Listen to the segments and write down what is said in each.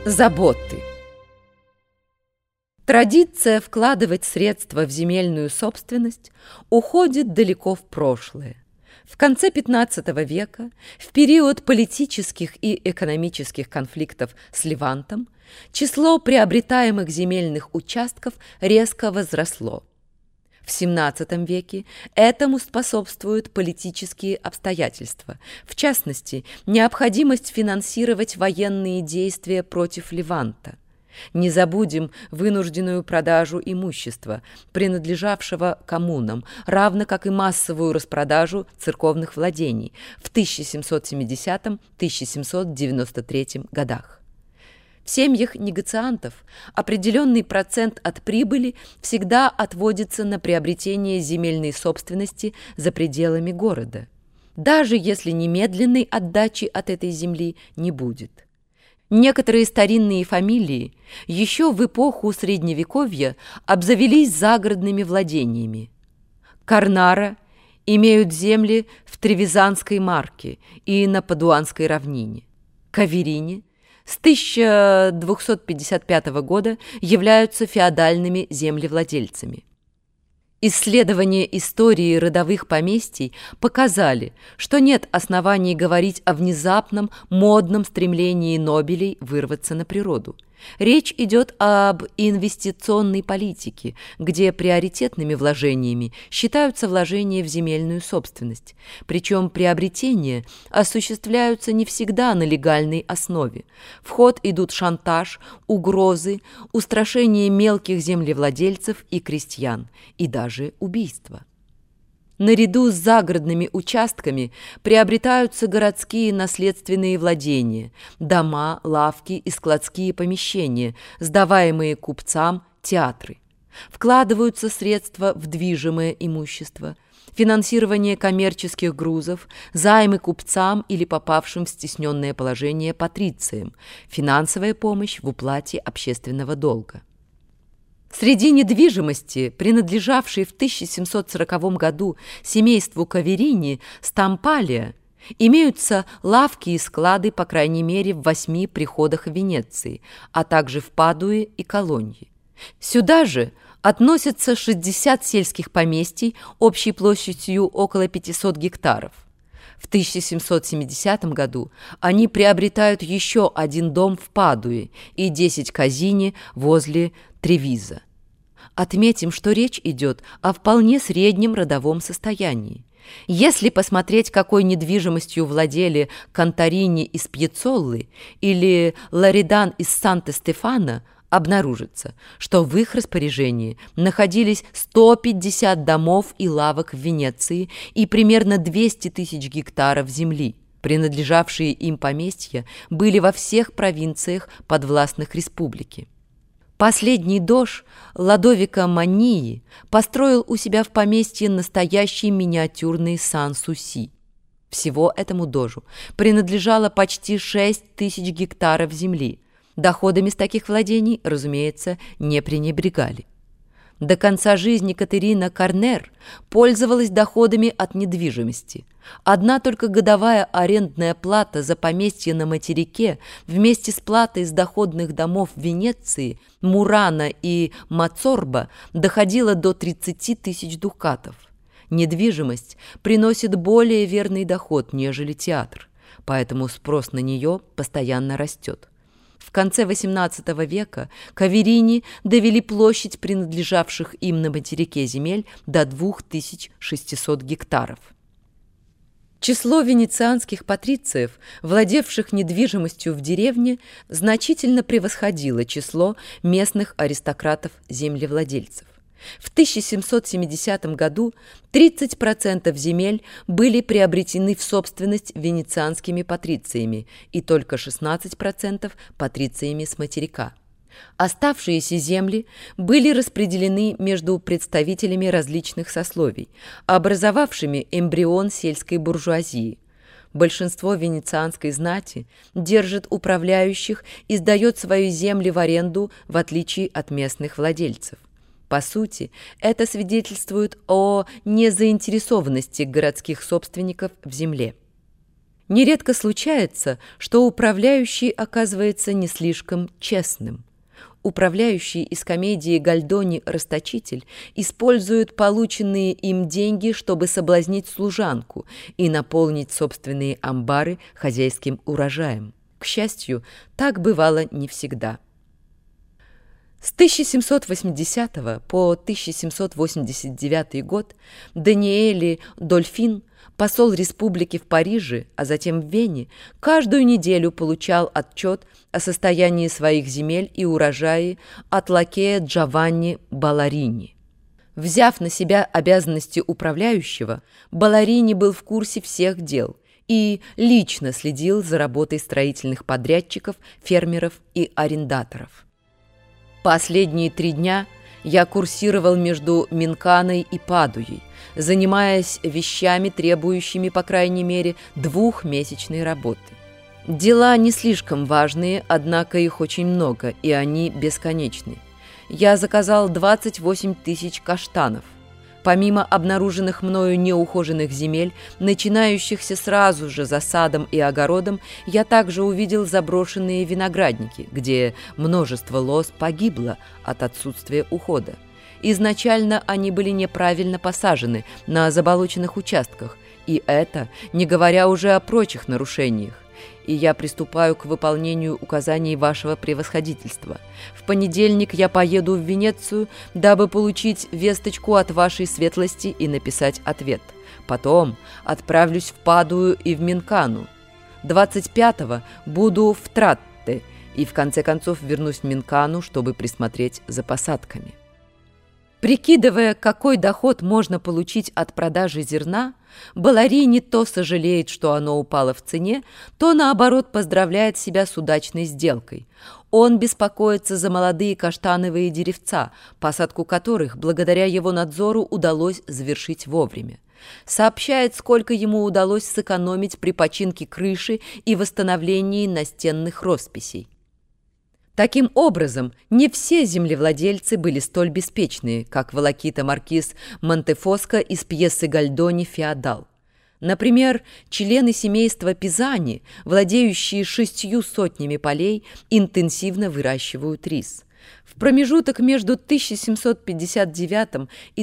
Заботы. Традиция вкладывать средства в земельную собственность уходит далеко в прошлое. В конце XV века, в период политических и экономических конфликтов с Левантом, число приобретаемых земельных участков резко возросло. В XVII веке этому способствуют политические обстоятельства, в частности, необходимость финансировать военные действия против Леванта. Не забудем вынужденную продажу имущества, принадлежавшего коммунам, равно как и массовую распродажу церковных владений в 1770-1793 годах. В семьях негациантов определенный процент от прибыли всегда отводится на приобретение земельной собственности за пределами города, даже если немедленной отдачи от этой земли не будет. Некоторые старинные фамилии еще в эпоху Средневековья обзавелись загородными владениями. Карнара имеют земли в Тревизанской марке и на Падуанской равнине. Каверини с 1255 года являются феодальными землевладельцами. Исследования истории родовых поместий показали, что нет оснований говорить о внезапном модном стремлении нобелей вырваться на природу. Речь идет об инвестиционной политике, где приоритетными вложениями считаются вложения в земельную собственность. Причем приобретения осуществляются не всегда на легальной основе. В ход идут шантаж, угрозы, устрашение мелких землевладельцев и крестьян, и даже убийства. Наряду с загородными участками приобретаются городские наследственные владения, дома, лавки и складские помещения, сдаваемые купцам, театры. Вкладываются средства в движимое имущество, финансирование коммерческих грузов, займы купцам или попавшим в стесненное положение патрициям, финансовая помощь в уплате общественного долга. Среди недвижимости, принадлежавшей в 1740 году семейству Каверини, Стампалия, имеются лавки и склады, по крайней мере, в 8 приходах Венеции, а также в Падуе и Колонье. Сюда же относятся 60 сельских поместий общей площадью около 500 гектаров. В 1770 году они приобретают еще один дом в Падуе и 10 казини возле Тревиза. Отметим, что речь идет о вполне среднем родовом состоянии. Если посмотреть, какой недвижимостью владели Конторини из Пьецоллы или Лоридан из Санта-Стефано, обнаружится, что в их распоряжении находились 150 домов и лавок в Венеции и примерно 200 тысяч гектаров земли. Принадлежавшие им поместья были во всех провинциях подвластных республике. Последний дож Лодовико Маннии построил у себя в поместье настоящий миниатюрный Сан-Суси. Всего этому дожу принадлежало почти 6 тысяч гектаров земли. Доходами с таких владений, разумеется, не пренебрегали. До конца жизни Катерина Карнер пользовалась доходами от недвижимости. Одна только годовая арендная плата за поместье на материке вместе с платой с доходных домов Венеции, Мурана и Мацорба доходила до 30 тысяч дукатов. Недвижимость приносит более верный доход, нежели театр, поэтому спрос на нее постоянно растет. В конце XVIII века Каверини довели площадь принадлежавших им на материке земель до 2600 гектаров. Число венецианских патрициев, владевших недвижимостью в деревне, значительно превосходило число местных аристократов-землевладельцев. В 1770 году 30% земель были приобретены в собственность венецианскими патрициями и только 16% патрициями с материка. Оставшиеся земли были распределены между представителями различных сословий, образовавшими эмбрион сельской буржуазии. Большинство венецианской знати держит управляющих и сдает свои земли в аренду, в отличие от местных владельцев. По сути, это свидетельствует о незаинтересованности городских собственников в земле. Нередко случается, что управляющий оказывается не слишком честным. Управляющий из комедии «Гальдони. Расточитель» использует полученные им деньги, чтобы соблазнить служанку и наполнить собственные амбары хозяйским урожаем. К счастью, так бывало не всегда. С 1780 по 1789 год Даниэль Дольфин, посол республики в Париже, а затем в Вене, каждую неделю получал отчет о состоянии своих земель и урожаи от лакея Джованни Балларини. Взяв на себя обязанности управляющего, Балларини был в курсе всех дел и лично следил за работой строительных подрядчиков, фермеров и арендаторов. Последние 3 дня я курсировал между Минканой и Падуей, занимаясь вещами, требующими, по крайней мере, 2-месячной работы. Дела не слишком важные, однако их очень много, и они бесконечны. Я заказал 28 тысяч каштанов. Помимо обнаруженных мною неухоженных земель, начинающихся сразу же за садом и огородом, я также увидел заброшенные виноградники, где множество лоз погибло от отсутствия ухода. Изначально они были неправильно посажены на заболоченных участках, и это не говоря уже о прочих нарушениях. И я приступаю к выполнению указаний вашего превосходительства. В понедельник я поеду в Венецию, дабы получить весточку от вашей светлости и написать ответ. Потом отправлюсь в Падую и в Минкану. 25-го буду в Тратте и в конце концов вернусь в Минкану, чтобы присмотреть за посадками. Прикидывая, какой доход можно получить от продажи зерна, Балларини то сожалеет, что оно упало в цене, то, наоборот, поздравляет себя с удачной сделкой. Он беспокоится за молодые каштановые деревца, посадку которых, благодаря его надзору, удалось завершить вовремя. Сообщает, сколько ему удалось сэкономить при починке крыши и восстановлении настенных росписей. Таким образом, не все землевладельцы были столь беспечные, как волокита-маркиз Монтефоско из пьесы Гальдони «Феодал». Например, члены семейства Пизани, владеющие 600 полей, интенсивно выращивают рис. В промежуток между 1759 и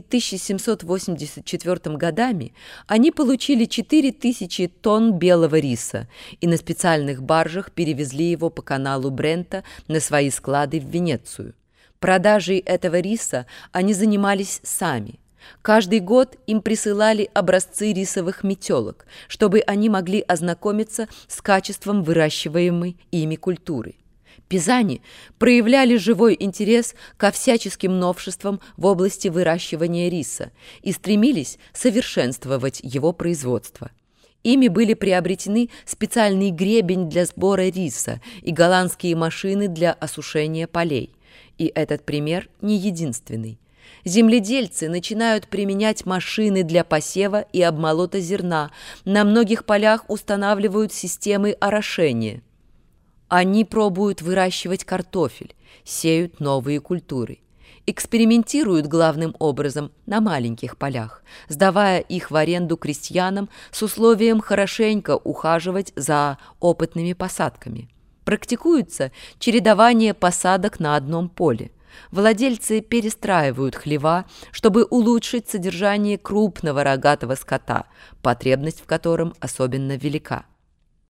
1784 годами они получили 4000 тонн белого риса и на специальных баржах перевезли его по каналу Брента на свои склады в Венецию. Продажей этого риса они занимались сами. Каждый год им присылали образцы рисовых метелок, чтобы они могли ознакомиться с качеством выращиваемой ими культуры. Пизани проявляли живой интерес ко всяческим новшествам в области выращивания риса и стремились совершенствовать его производство. Ими были приобретены специальный гребень для сбора риса и голландские машины для осушения полей. И этот пример не единственный. Земледельцы начинают применять машины для посева и обмолота зерна, на многих полях устанавливают системы орошения. Они пробуют выращивать картофель, сеют новые культуры. Экспериментируют главным образом на маленьких полях, сдавая их в аренду крестьянам с условием хорошенько ухаживать за опытными посадками. Практикуется чередование посадок на одном поле. Владельцы перестраивают хлева, чтобы улучшить содержание крупного рогатого скота, потребность в котором особенно велика.